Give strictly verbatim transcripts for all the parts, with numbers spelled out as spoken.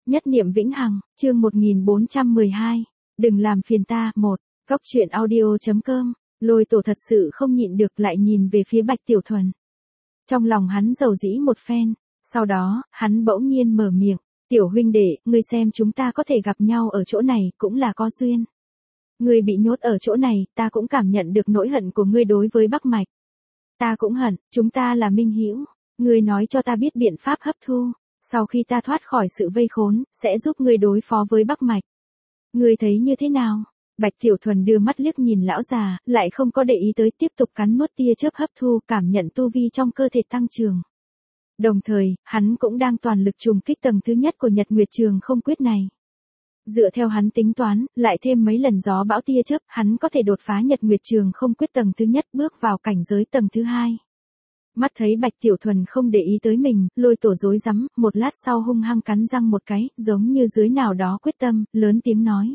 Nhất niệm vĩnh hằng, chương một nghìn bốn trăm mười hai. Đừng làm phiền ta, một. Góc truyện audio.com. Lôi tổ thật sự không nhịn được lại nhìn về phía Bạch Tiểu Thuần. Trong lòng hắn dầu dĩ một phen, sau đó, hắn bỗng nhiên mở miệng. Tiểu huynh đệ, ngươi xem chúng ta có thể gặp nhau ở chỗ này cũng là có duyên. Ngươi bị nhốt ở chỗ này, ta cũng cảm nhận được nỗi hận của ngươi đối với Bắc Mạch. Ta cũng hận, chúng ta là minh hữu. Ngươi nói cho ta biết biện pháp hấp thu. Sau khi ta thoát khỏi sự vây khốn, sẽ giúp ngươi đối phó với Bắc Mạch. Ngươi thấy như thế nào? Bạch Tiểu Thuần đưa mắt liếc nhìn lão già, lại không có để ý tới, tiếp tục cắn nuốt tia chớp hấp thu, cảm nhận tu vi trong cơ thể tăng trưởng. Đồng thời, hắn cũng đang toàn lực trùng kích tầng thứ nhất của Nhật Nguyệt Trường Không Quyết này. Dựa theo hắn tính toán, lại thêm mấy lần gió bão tia chớp, hắn có thể đột phá Nhật Nguyệt Trường Không Quyết tầng thứ nhất, bước vào cảnh giới tầng thứ hai. Mắt thấy Bạch Tiểu Thuần không để ý tới mình, Lôi tổ rối rắm, một lát sau hung hăng cắn răng một cái, giống như dưới nào đó quyết tâm, lớn tiếng nói.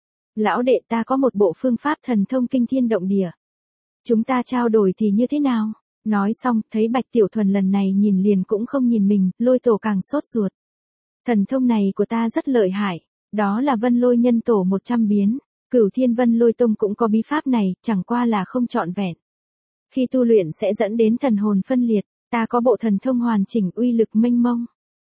Lão đệ, ta có một bộ phương pháp thần thông kinh thiên động địa. Chúng ta trao đổi thì như thế nào? Nói xong, thấy Bạch Tiểu Thuần lần này nhìn liền cũng không nhìn mình, Lôi tổ càng sốt ruột. Thần thông này của ta rất lợi hại, đó là Vân Lôi Nhân Tổ một trăm biến, Cửu Thiên Vân Lôi Tông cũng có bí pháp này, chẳng qua là không trọn vẹn. Khi tu luyện sẽ dẫn đến thần hồn phân liệt, ta có bộ thần thông hoàn chỉnh uy lực mênh mông.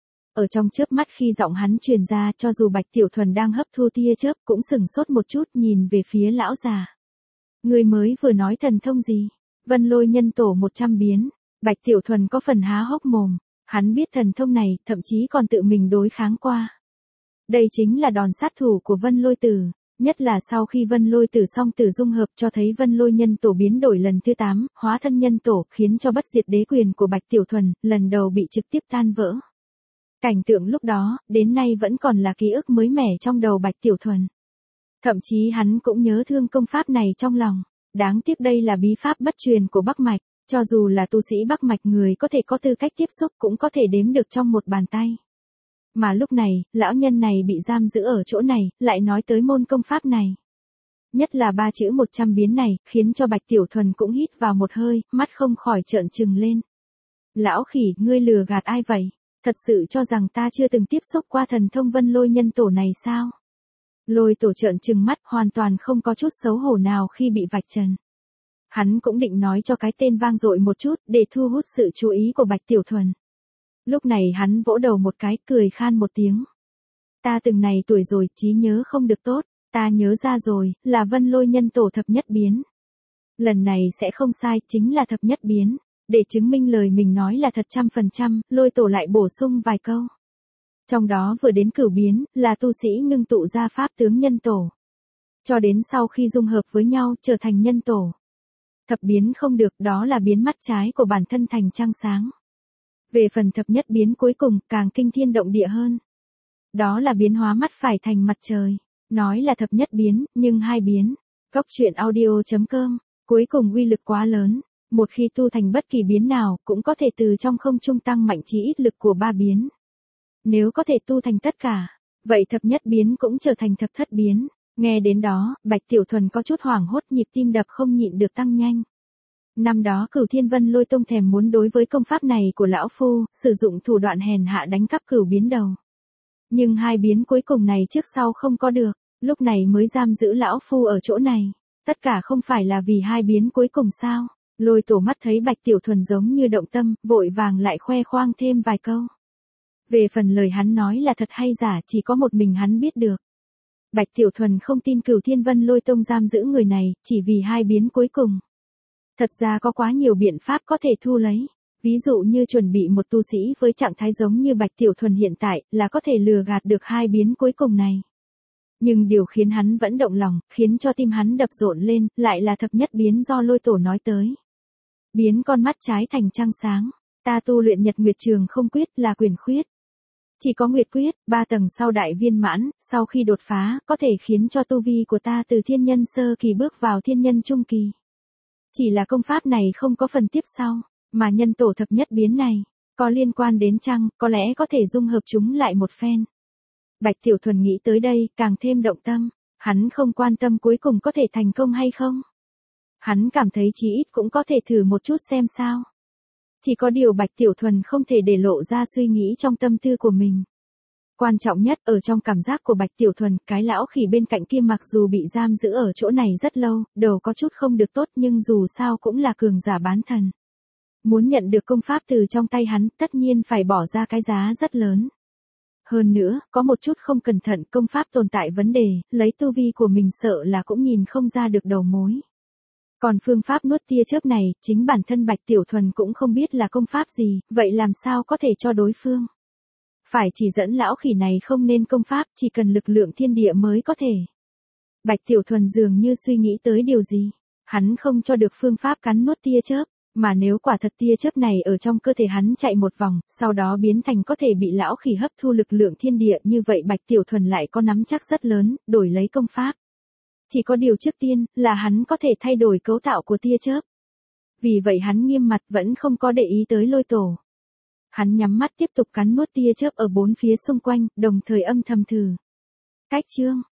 Ở trong chớp mắt khi giọng hắn truyền ra, cho dù Bạch Tiểu Thuần đang hấp thu tia chớp cũng sừng sốt một chút, nhìn về phía lão già. Người mới vừa nói thần thông gì? Vân Lôi Nhân Tổ một trăm biến. Bạch Tiểu Thuần có phần há hốc mồm, hắn biết thần thông này, thậm chí còn tự mình đối kháng qua. Đây chính là đòn sát thủ của Vân Lôi Tử. Nhất là sau khi Vân Lôi Tử song tử dung hợp cho thấy Vân Lôi Nhân Tổ biến đổi lần thứ tám, hóa thân nhân tổ, khiến cho bất diệt đế quyền của Bạch Tiểu Thuần, lần đầu bị trực tiếp tan vỡ. Cảnh tượng lúc đó, đến nay vẫn còn là ký ức mới mẻ trong đầu Bạch Tiểu Thuần. Thậm chí hắn cũng nhớ thương công pháp này trong lòng. Đáng tiếc đây là bí pháp bất truyền của Bắc Mạch, cho dù là tu sĩ Bắc Mạch người có thể có tư cách tiếp xúc cũng có thể đếm được trong một bàn tay. Mà lúc này, lão nhân này bị giam giữ ở chỗ này, lại nói tới môn công pháp này. Nhất là ba chữ một trăm biến này, khiến cho Bạch Tiểu Thuần cũng hít vào một hơi, mắt không khỏi trợn trừng lên. Lão khỉ, ngươi lừa gạt ai vậy? Thật sự cho rằng ta chưa từng tiếp xúc qua thần thông Vân Lôi Nhân Tổ này sao? Lôi tổ trợn trừng mắt, hoàn toàn không có chút xấu hổ nào khi bị vạch trần. Hắn cũng định nói cho cái tên vang dội một chút, để thu hút sự chú ý của Bạch Tiểu Thuần. Lúc này hắn vỗ đầu một cái, cười khan một tiếng. Ta từng này tuổi rồi, trí nhớ không được tốt, ta nhớ ra rồi, là Vân Lôi Nhân Tổ thập nhất biến. Lần này sẽ không sai, chính là thập nhất biến. Để chứng minh lời mình nói là thật trăm phần trăm, Lôi tổ lại bổ sung vài câu. Trong đó vừa đến cửu biến, là tu sĩ ngưng tụ ra pháp tướng nhân tổ. Cho đến sau khi dung hợp với nhau, trở thành nhân tổ. Thập biến không được, đó là biến mắt trái của bản thân thành trăng sáng. Về phần thập nhất biến cuối cùng, càng kinh thiên động địa hơn. Đó là biến hóa mắt phải thành mặt trời. Nói là thập nhất biến, nhưng hai biến. Góc truyện audio.com. Cuối cùng uy lực quá lớn. Một khi tu thành bất kỳ biến nào, cũng có thể từ trong không trung tăng mạnh chí ít lực của ba biến. Nếu có thể tu thành tất cả, vậy thập nhất biến cũng trở thành thập thất biến. Nghe đến đó, Bạch Tiểu Thuần có chút hoảng hốt, nhịp tim đập không nhịn được tăng nhanh. Năm đó Cửu Thiên Vân Lôi Tông thèm muốn đối với công pháp này của lão phu, sử dụng thủ đoạn hèn hạ đánh cắp cửu biến đầu. Nhưng hai biến cuối cùng này trước sau không có được, lúc này mới giam giữ lão phu ở chỗ này. Tất cả không phải là vì hai biến cuối cùng sao? Lôi tổ mắt thấy Bạch Tiểu Thuần giống như động tâm, vội vàng lại khoe khoang thêm vài câu. Về phần lời hắn nói là thật hay giả, chỉ có một mình hắn biết được. Bạch Tiểu Thuần không tin Cửu Thiên Vân Lôi Tông giam giữ người này, chỉ vì hai biến cuối cùng. Thật ra có quá nhiều biện pháp có thể thu lấy. Ví dụ như chuẩn bị một tu sĩ với trạng thái giống như Bạch Tiểu Thuần hiện tại, là có thể lừa gạt được hai biến cuối cùng này. Nhưng điều khiến hắn vẫn động lòng, khiến cho tim hắn đập rộn lên, lại là thập nhất biến do Lôi tổ nói tới. Biến con mắt trái thành trăng sáng. Ta tu luyện Nhật Nguyệt Trường Không Quyết là quyền khuyết. Chỉ có Nguyệt Quyết, ba tầng sau đại viên mãn, sau khi đột phá, có thể khiến cho tu vi của ta từ thiên nhân sơ kỳ bước vào thiên nhân trung kỳ. Chỉ là công pháp này không có phần tiếp sau, mà nhân tổ thập nhất biến này, có liên quan đến trăng, có lẽ có thể dung hợp chúng lại một phen. Bạch Tiểu Thuần nghĩ tới đây, càng thêm động tâm, hắn không quan tâm cuối cùng có thể thành công hay không. Hắn cảm thấy chí ít cũng có thể thử một chút xem sao. Chỉ có điều Bạch Tiểu Thuần không thể để lộ ra suy nghĩ trong tâm tư của mình. Quan trọng nhất ở trong cảm giác của Bạch Tiểu Thuần, cái lão khỉ bên cạnh kia mặc dù bị giam giữ ở chỗ này rất lâu, đầu có chút không được tốt nhưng dù sao cũng là cường giả bán thần. Muốn nhận được công pháp từ trong tay hắn, tất nhiên phải bỏ ra cái giá rất lớn. Hơn nữa, có một chút không cẩn thận công pháp tồn tại vấn đề, lấy tu vi của mình sợ là cũng nhìn không ra được đầu mối. Còn phương pháp nuốt tia chớp này, chính bản thân Bạch Tiểu Thuần cũng không biết là công pháp gì, vậy làm sao có thể cho đối phương? Phải chỉ dẫn lão khỉ này không nên công pháp, chỉ cần lực lượng thiên địa mới có thể. Bạch Tiểu Thuần dường như suy nghĩ tới điều gì. Hắn không cho được phương pháp cắn nuốt tia chớp, mà nếu quả thật tia chớp này ở trong cơ thể hắn chạy một vòng, sau đó biến thành có thể bị lão khỉ hấp thu lực lượng thiên địa, như vậy Bạch Tiểu Thuần lại có nắm chắc rất lớn, đổi lấy công pháp. Chỉ có điều trước tiên, là hắn có thể thay đổi cấu tạo của tia chớp. Vì vậy hắn nghiêm mặt vẫn không có để ý tới Lôi Tổ. Hắn nhắm mắt tiếp tục cắn nuốt tia chớp ở bốn phía xung quanh, đồng thời âm thầm thử. Cách chương